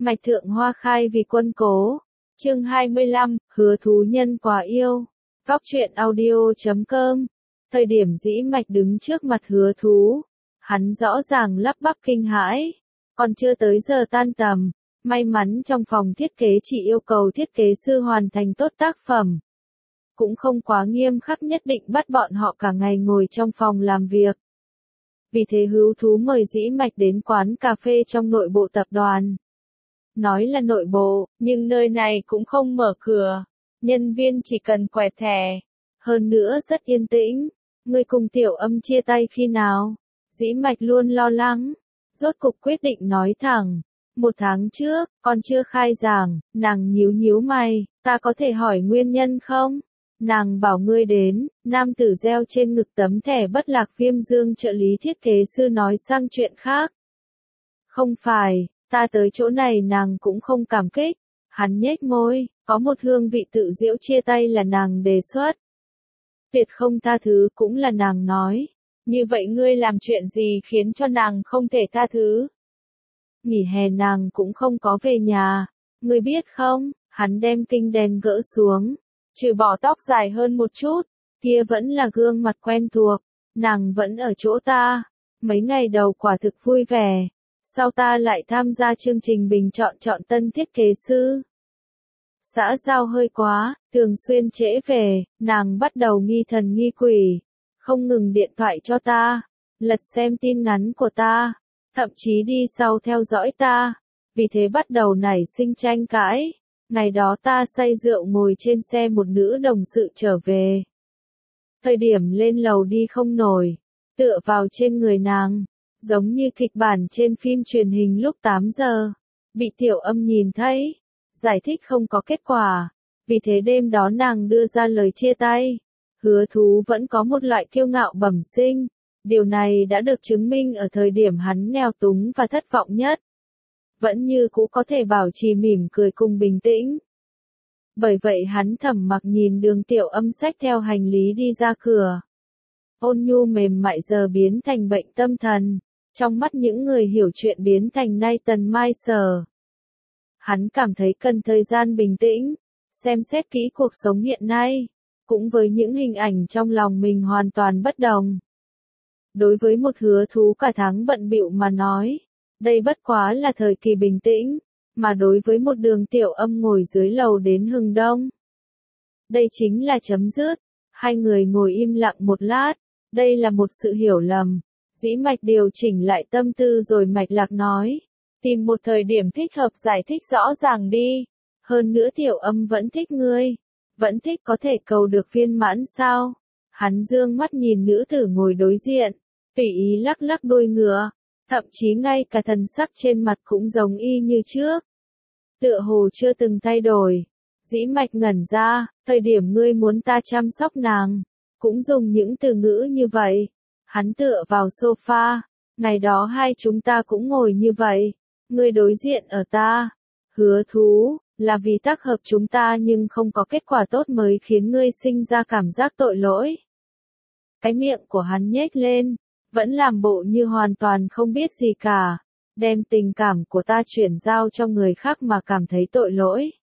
Mạch thượng hoa khai vì quân cố. Chương 25, hứa thú nhân quá yêu. Góc truyện audio.com. Thời điểm Dĩ Mạch đứng trước mặt hứa thú, hắn rõ ràng lắp bắp kinh hãi. Còn chưa tới giờ tan tầm, may mắn trong phòng thiết kế chỉ yêu cầu thiết kế sư hoàn thành tốt tác phẩm. Cũng không quá nghiêm khắc nhất định bắt bọn họ cả ngày ngồi trong phòng làm việc. Vì thế hứa thú mời Dĩ Mạch đến quán cà phê trong nội bộ tập đoàn. Nói là nội bộ, nhưng nơi này cũng không mở cửa. Nhân viên chỉ cần quẹt thẻ. Hơn nữa rất yên tĩnh. Người cùng Tiểu Âm chia tay khi nào? Dĩ Mạch luôn lo lắng. Rốt cục quyết định nói thẳng. 1 tháng trước, còn chưa khai giảng. Nàng nhíu nhíu mày. Ta có thể hỏi nguyên nhân không? Nàng bảo ngươi đến. Nam tử gieo trên ngực tấm thẻ bất lạc viêm dương trợ lý thiết kế sư nói sang chuyện khác. Không phải. Ta tới chỗ này nàng cũng không cảm kích. Hắn nhếch môi, có một hương vị tự giễu chia tay là nàng đề xuất. Tuyệt không tha thứ cũng là nàng nói. Như vậy ngươi làm chuyện gì khiến cho nàng không thể tha thứ? Nghỉ hè nàng cũng không có về nhà. Ngươi biết không, hắn đem kinh đèn gỡ xuống. Trừ bỏ tóc dài hơn một chút, kia vẫn là gương mặt quen thuộc. Nàng vẫn ở chỗ ta. Mấy ngày đầu quả thực vui vẻ. Sau ta lại tham gia chương trình bình chọn tân thiết kế sư. Xã giao hơi quá, thường xuyên trễ về, nàng bắt đầu nghi thần nghi quỷ. Không ngừng điện thoại cho ta, lật xem tin nhắn của ta, thậm chí đi sau theo dõi ta. Vì thế bắt đầu nảy sinh tranh cãi. Ngày đó ta say rượu ngồi trên xe một nữ đồng sự trở về. Thời điểm lên lầu đi không nổi, tựa vào trên người nàng. Giống như kịch bản trên phim truyền hình lúc 8 giờ. Bị Tiểu Âm nhìn thấy. Giải thích không có kết quả. Vì thế đêm đó nàng đưa ra lời chia tay. Hứa thú vẫn có một loại kiêu ngạo bẩm sinh. Điều này đã được chứng minh ở thời điểm hắn nghèo túng và thất vọng nhất. Vẫn như cũ có thể bảo trì mỉm cười cùng bình tĩnh. Bởi vậy hắn thầm mặc nhìn Đường Tiểu Âm xách theo hành lý đi ra cửa. Ôn nhu mềm mại giờ biến thành bệnh tâm thần. Trong mắt những người hiểu chuyện biến thành Nathan Meiser. Hắn cảm thấy cần thời gian bình tĩnh, xem xét kỹ cuộc sống hiện nay, cũng với những hình ảnh trong lòng mình hoàn toàn bất đồng. Đối với một hứa thú cả tháng bận bịu mà nói, đây bất quá là thời kỳ bình tĩnh, mà đối với một Đường Tiểu Âm ngồi dưới lầu đến hừng đông. Đây chính là chấm dứt. Hai người ngồi im lặng một lát, đây là một sự hiểu lầm. Dĩ Mạch điều chỉnh lại tâm tư rồi mạch lạc nói. Tìm một thời điểm thích hợp giải thích rõ ràng đi. Hơn nữa Tiểu Âm vẫn thích ngươi. Vẫn thích có thể cầu được viên mãn sao? Hắn dương mắt nhìn nữ tử ngồi đối diện. Tùy ý lắc lắc đuôi ngựa. Thậm chí ngay cả thần sắc trên mặt cũng giống y như trước. Tựa hồ chưa từng thay đổi. Dĩ Mạch ngẩn ra. Thời điểm ngươi muốn ta chăm sóc nàng. Cũng dùng những từ ngữ như vậy. Hắn tựa vào sofa, ngày đó hai chúng ta cũng ngồi như vậy, ngươi đối diện ở ta. Hứa thú, là vì tác hợp chúng ta nhưng không có kết quả tốt mới khiến ngươi sinh ra cảm giác tội lỗi. Cái miệng của hắn nhếch lên, vẫn làm bộ như hoàn toàn không biết gì cả, đem tình cảm của ta chuyển giao cho người khác mà cảm thấy tội lỗi.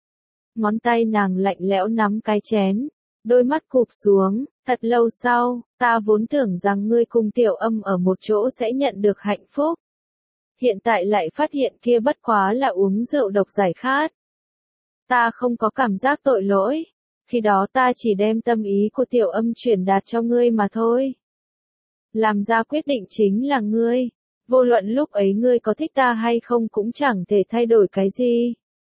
Ngón tay nàng lạnh lẽo nắm cái chén. Đôi mắt cụp xuống, thật lâu sau, ta vốn tưởng rằng ngươi cùng Tiểu Âm ở một chỗ sẽ nhận được hạnh phúc. Hiện tại lại phát hiện kia bất quá là uống rượu độc giải khát. Ta không có cảm giác tội lỗi. Khi đó ta chỉ đem tâm ý của Tiểu Âm truyền đạt cho ngươi mà thôi. Làm ra quyết định chính là ngươi. Vô luận lúc ấy ngươi có thích ta hay không cũng chẳng thể thay đổi cái gì.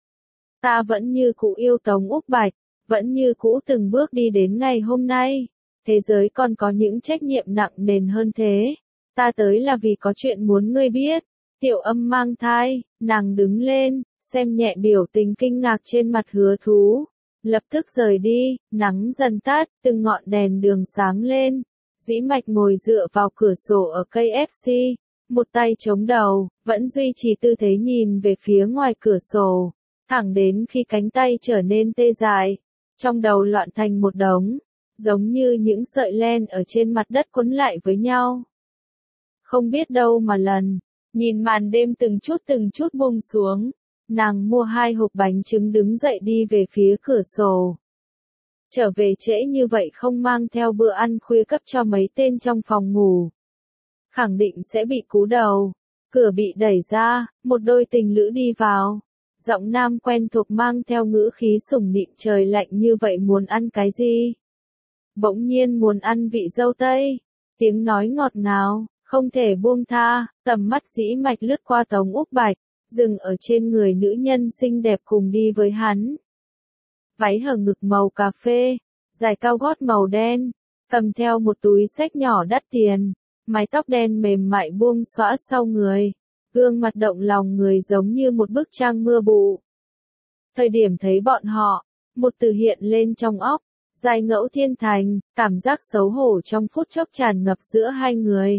Ta vẫn như cũ yêu Tống Úc Bạch. Vẫn như cũ từng bước đi đến ngày hôm nay. Thế giới còn có những trách nhiệm nặng nề hơn thế. Ta tới là vì có chuyện muốn ngươi biết. Tiểu Âm mang thai, nàng đứng lên, xem nhẹ biểu tình kinh ngạc trên mặt hứa thú. Lập tức rời đi, nắng dần tắt, từng ngọn đèn đường sáng lên. Dĩ Mạch ngồi dựa vào cửa sổ ở cây FC. Một tay chống đầu, vẫn duy trì tư thế nhìn về phía ngoài cửa sổ. Thẳng đến khi cánh tay trở nên tê dại. Trong đầu loạn thành một đống, giống như những sợi len ở trên mặt đất quấn lại với nhau. Không biết đâu mà lần, nhìn màn đêm từng chút buông xuống, nàng mua 2 hộp bánh trứng đứng dậy đi về phía cửa sổ. Trở về trễ như vậy không mang theo bữa ăn khuya cấp cho mấy tên trong phòng ngủ. Khẳng định sẽ bị cú đầu. Cửa bị đẩy ra, một đôi tình lữ đi vào. Giọng nam quen thuộc mang theo ngữ khí sủng nịnh trời lạnh như vậy muốn ăn cái gì? Bỗng nhiên muốn ăn vị dâu tây. Tiếng nói ngọt ngào, không thể buông tha, tầm mắt dĩ mạch lướt qua Tống Úc Bạch, dừng ở trên người nữ nhân xinh đẹp cùng đi với hắn. Váy hở ngực màu cà phê, giày cao gót màu đen, cầm theo một túi xách nhỏ đắt tiền, mái tóc đen mềm mại buông xõa sau người, gương mặt động lòng người giống như một bức tranh mưa bụ. Thời điểm thấy bọn họ, một từ hiện lên trong óc, Giai Ngẫu Thiên Thành, cảm giác xấu hổ trong phút chốc tràn ngập giữa hai người.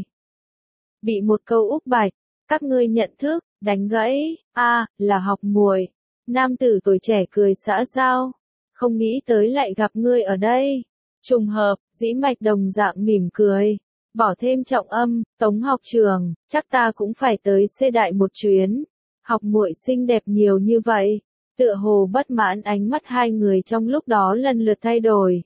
Bị một câu Úc Bạch, các ngươi nhận thức, đánh gãy, là học muội. Nam tử tuổi trẻ cười xã giao, không nghĩ tới lại gặp ngươi ở đây. Trùng hợp, dĩ mạch đồng dạng mỉm cười, bỏ thêm trọng âm, Tống học trường, chắc ta cũng phải tới xê đại một chuyến. Học muội xinh đẹp nhiều như vậy. Tựa hồ bất mãn ánh mắt hai người trong lúc đó lần lượt thay đổi.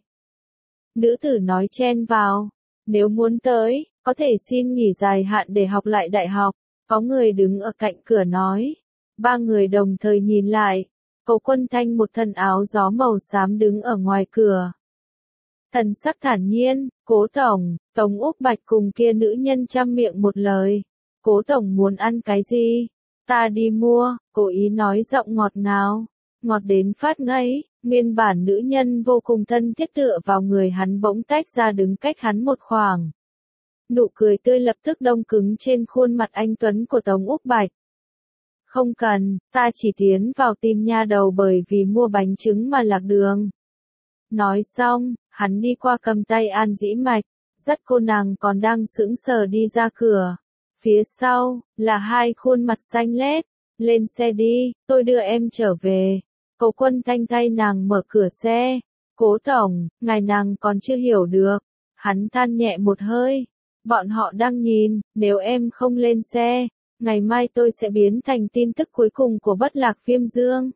Nữ tử nói chen vào, nếu muốn tới, có thể xin nghỉ dài hạn để học lại đại học. Có người đứng ở cạnh cửa nói. 3 người đồng thời nhìn lại. Cố Quân Thanh một thân áo gió màu xám đứng ở ngoài cửa. Thần sắc thản nhiên, Cố tổng, Tống Úc Bạch cùng kia nữ nhân trăm miệng một lời. Cố tổng muốn ăn cái gì? Ta đi mua, cố ý nói giọng ngọt ngào, ngọt đến phát ngấy, nguyên bản nữ nhân vô cùng thân thiết tựa vào người hắn bỗng tách ra đứng cách hắn một khoảng. Nụ cười tươi lập tức đông cứng trên khuôn mặt anh tuấn của Tống Úc Bạch. Không cần, ta chỉ tiến vào tìm nha đầu bởi vì mua bánh trứng mà lạc đường. Nói xong, hắn đi qua cầm tay An Dĩ Mạch, dắt cô nàng còn đang sững sờ đi ra cửa. Phía sau, là 2 khuôn mặt xanh lét, lên xe đi, tôi đưa em trở về. Cố Quân Thanh thay nàng mở cửa xe. Cố tổng, ngài nàng còn chưa hiểu được. Hắn than nhẹ một hơi. Bọn họ đang nhìn, nếu em không lên xe, ngày mai tôi sẽ biến thành tin tức cuối cùng của Bất Lạc Viêm Dương.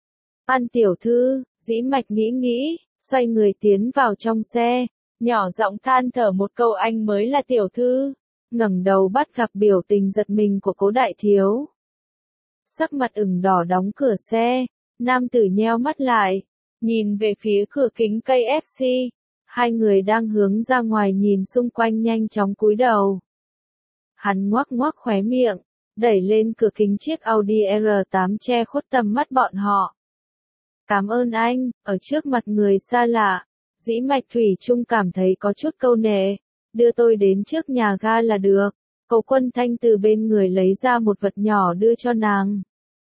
An tiểu thư, dĩ mạch nghĩ, xoay người tiến vào trong xe, nhỏ giọng than thở một câu anh mới là tiểu thư. Ngẩng đầu bắt gặp biểu tình giật mình của Cố đại thiếu. Sắc mặt ửng đỏ đóng cửa xe, nam tử nheo mắt lại, nhìn về phía cửa kính KFC. 2 người đang hướng ra ngoài nhìn xung quanh nhanh chóng cúi đầu. Hắn ngoác ngoác khóe miệng, đẩy lên cửa kính chiếc Audi R8 che khuất tầm mắt bọn họ. Cảm ơn anh, ở trước mặt người xa lạ, dĩ mạch thủy chung cảm thấy có chút câu nệ. Đưa tôi đến trước nhà ga là được. Cố Quân Thanh từ bên người lấy ra một vật nhỏ đưa cho nàng.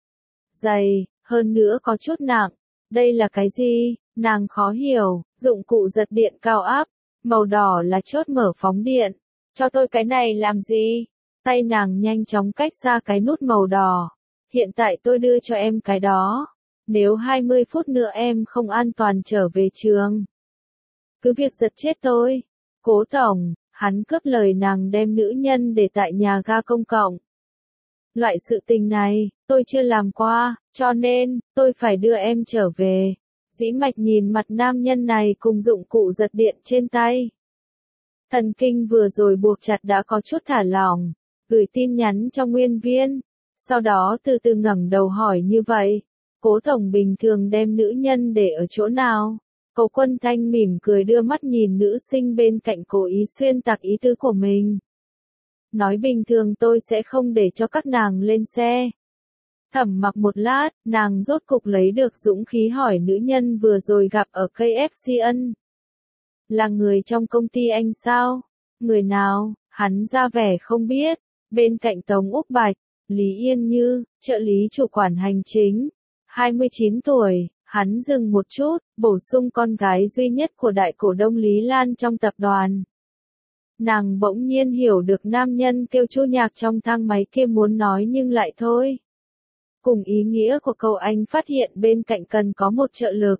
Dày, hơn nữa có chút nặng. Đây là cái gì? Nàng khó hiểu. Dụng cụ giật điện cao áp. Màu đỏ là chốt mở phóng điện. Cho tôi cái này làm gì? Tay nàng nhanh chóng cách ra cái nút màu đỏ. Hiện tại tôi đưa cho em cái đó. Nếu 20 phút nữa em không an toàn trở về trường, cứ việc giật chết tôi. Cố tổng, hắn cướp lời nàng đem nữ nhân để tại nhà ga công cộng. Loại sự tình này, tôi chưa làm qua, cho nên, tôi phải đưa em trở về. Dĩ mạch nhìn mặt nam nhân này cùng dụng cụ giật điện trên tay. Thần kinh vừa rồi buộc chặt đã có chút thả lỏng, gửi tin nhắn cho Nguyên Viên. Sau đó từ từ ngẩng đầu hỏi như vậy. Cố tổng bình thường đem nữ nhân để ở chỗ nào? Cố Quân Thanh mỉm cười đưa mắt nhìn nữ sinh bên cạnh cố ý xuyên tạc ý tứ của mình. Nói bình thường tôi sẽ không để cho các nàng lên xe. Thẩm mặc một lát, nàng rốt cục lấy được dũng khí hỏi nữ nhân vừa rồi gặp ở KFC ân. Là người trong công ty anh sao? Người nào? Hắn ra vẻ không biết. Bên cạnh Tống Úc Bạch, Lý Yên Như, trợ lý chủ quản hành chính. 29 tuổi. Hắn dừng một chút, bổ sung con gái duy nhất của đại cổ đông Lý Lan trong tập đoàn. Nàng bỗng nhiên hiểu được nam nhân kêu Chu Nhạc trong thang máy kia muốn nói nhưng lại thôi. Cùng ý nghĩa của câu anh phát hiện bên cạnh cần có một trợ lực.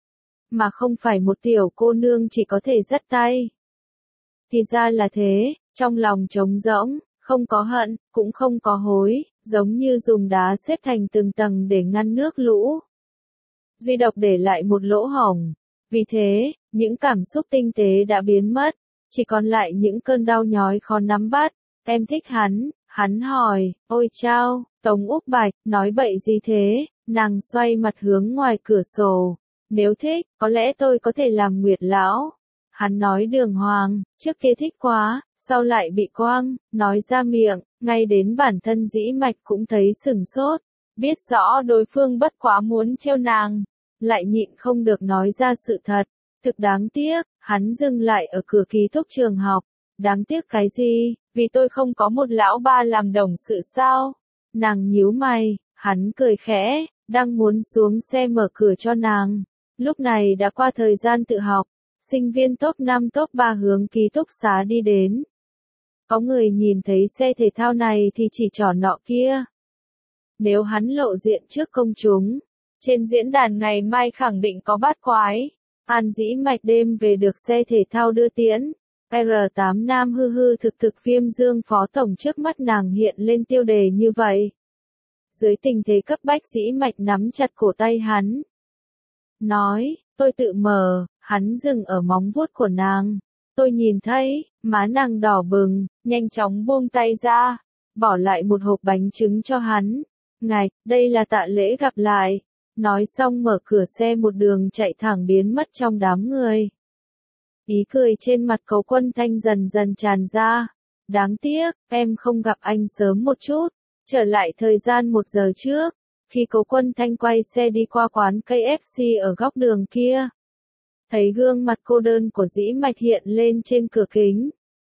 Mà không phải một tiểu cô nương chỉ có thể dắt tay. Thì ra là thế, trong lòng trống rỗng, không có hận, cũng không có hối, giống như dùng đá xếp thành từng tầng để ngăn nước lũ. Duy độc để lại một lỗ hổng. Vì thế, những cảm xúc tinh tế đã biến mất, chỉ còn lại những cơn đau nhói khó nắm bắt. Em thích hắn hỏi, ôi chao, Tống Úc Bạch, nói bậy gì thế, nàng xoay mặt hướng ngoài cửa sổ. Nếu thích, có lẽ tôi có thể làm Nguyệt lão. Hắn nói đường hoàng, trước kia thích quá, sau lại bị quang, nói ra miệng, ngay đến bản thân Dĩ Mạch cũng thấy sửng sốt, biết rõ đối phương bất quá muốn trêu nàng, lại nhịn không được nói ra sự thật. Thực đáng tiếc, hắn dừng lại ở cửa ký túc trường học. Đáng tiếc cái gì, vì tôi không có một lão ba làm đồng sự sao? Nàng nhíu mày, hắn cười khẽ, đang muốn xuống xe mở cửa cho nàng. Lúc này đã qua thời gian tự học, sinh viên top 5 top 3 hướng ký túc xá đi đến. Có người nhìn thấy xe thể thao này thì chỉ trỏ nọ kia. Nếu hắn lộ diện trước công chúng, trên diễn đàn ngày mai khẳng định có bát quái. An Dĩ Mạch đêm về được xe thể thao đưa tiễn. R8 nam hư hư thực thực Viêm Dương phó tổng trước mắt nàng hiện lên tiêu đề như vậy. Dưới tình thế cấp bách Dĩ Mạch nắm chặt cổ tay hắn. Nói, tôi tự mở, hắn dừng ở móng vuốt của nàng. Tôi nhìn thấy, má nàng đỏ bừng, nhanh chóng buông tay ra, bỏ lại một hộp bánh trứng cho hắn. Ngài, đây là tạ lễ gặp lại. Nói xong mở cửa xe một đường chạy thẳng biến mất trong đám người. Ý cười trên mặt Cố Quân Thanh dần dần tràn ra. Đáng tiếc, em không gặp anh sớm một chút. Trở lại thời gian 1 giờ trước, khi Cố Quân Thanh quay xe đi qua quán KFC ở góc đường kia. Thấy gương mặt cô đơn của Dĩ Mạch hiện lên trên cửa kính.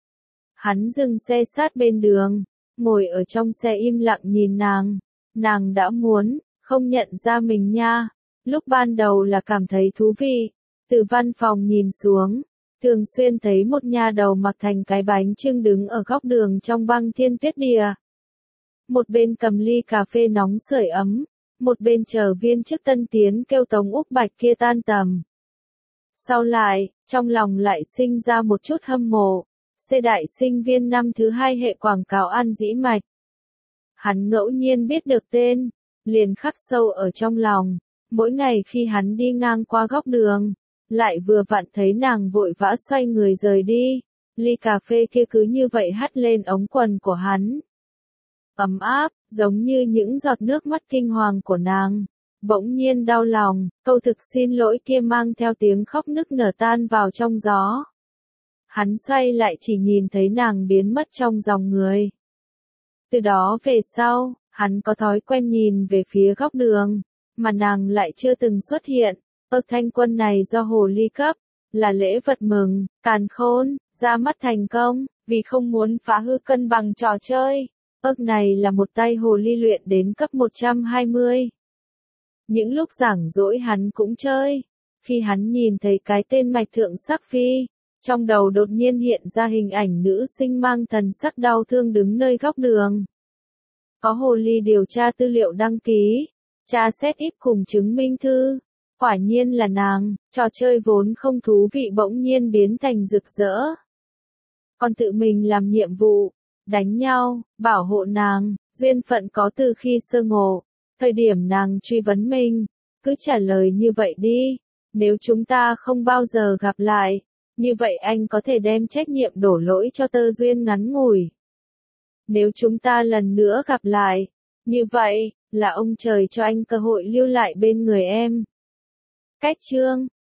Hắn dừng xe sát bên đường, ngồi ở trong xe im lặng nhìn nàng. Nàng đã muốn, không nhận ra mình nha. Lúc ban đầu là cảm thấy thú vị. Từ văn phòng nhìn xuống, thường xuyên thấy một nha đầu mặc thành cái bánh chưng đứng ở góc đường trong băng thiên tuyết địa. Một bên cầm ly cà phê nóng sưởi ấm, một bên chờ viên chức tân tiến kêu Tống Úc Bạch kia tan tầm. Sau lại, trong lòng lại sinh ra một chút hâm mộ. Xê đại sinh viên năm thứ 2 hệ quảng cáo An Dĩ Mạch. Hắn ngẫu nhiên biết được tên, liền khắc sâu ở trong lòng. Mỗi ngày khi hắn đi ngang qua góc đường, lại vừa vặn thấy nàng vội vã xoay người rời đi. Ly cà phê kia cứ như vậy hắt lên ống quần của hắn. Ấm áp, giống như những giọt nước mắt kinh hoàng của nàng. Bỗng nhiên đau lòng, câu thực xin lỗi kia mang theo tiếng khóc nức nở tan vào trong gió. Hắn xoay lại chỉ nhìn thấy nàng biến mất trong dòng người. Từ đó về sau, hắn có thói quen nhìn về phía góc đường, mà nàng lại chưa từng xuất hiện. Thanh quân này do hồ ly cấp, là lễ vật mừng, càn khôn, ra mắt thành công, vì không muốn phá hư cân bằng trò chơi. Này là một tay hồ ly luyện đến cấp 120. Những lúc rảnh rỗi hắn cũng chơi. Khi hắn nhìn thấy cái tên Mạch Thượng Sắc Phi, trong đầu đột nhiên hiện ra hình ảnh nữ sinh mang thần sắc đau thương đứng nơi góc đường. Có hồ ly điều tra tư liệu đăng ký, tra xét ít cùng chứng minh thư. Quả nhiên là nàng, trò chơi vốn không thú vị bỗng nhiên biến thành rực rỡ. Còn tự mình làm nhiệm vụ, đánh nhau, bảo hộ nàng, duyên phận có từ khi sơ ngộ. Thời điểm nàng truy vấn mình, cứ trả lời như vậy đi. Nếu chúng ta không bao giờ gặp lại, như vậy anh có thể đem trách nhiệm đổ lỗi cho tơ duyên ngắn ngủi. Nếu chúng ta lần nữa gặp lại, như vậy, là ông trời cho anh cơ hội lưu lại bên người em. Cách chương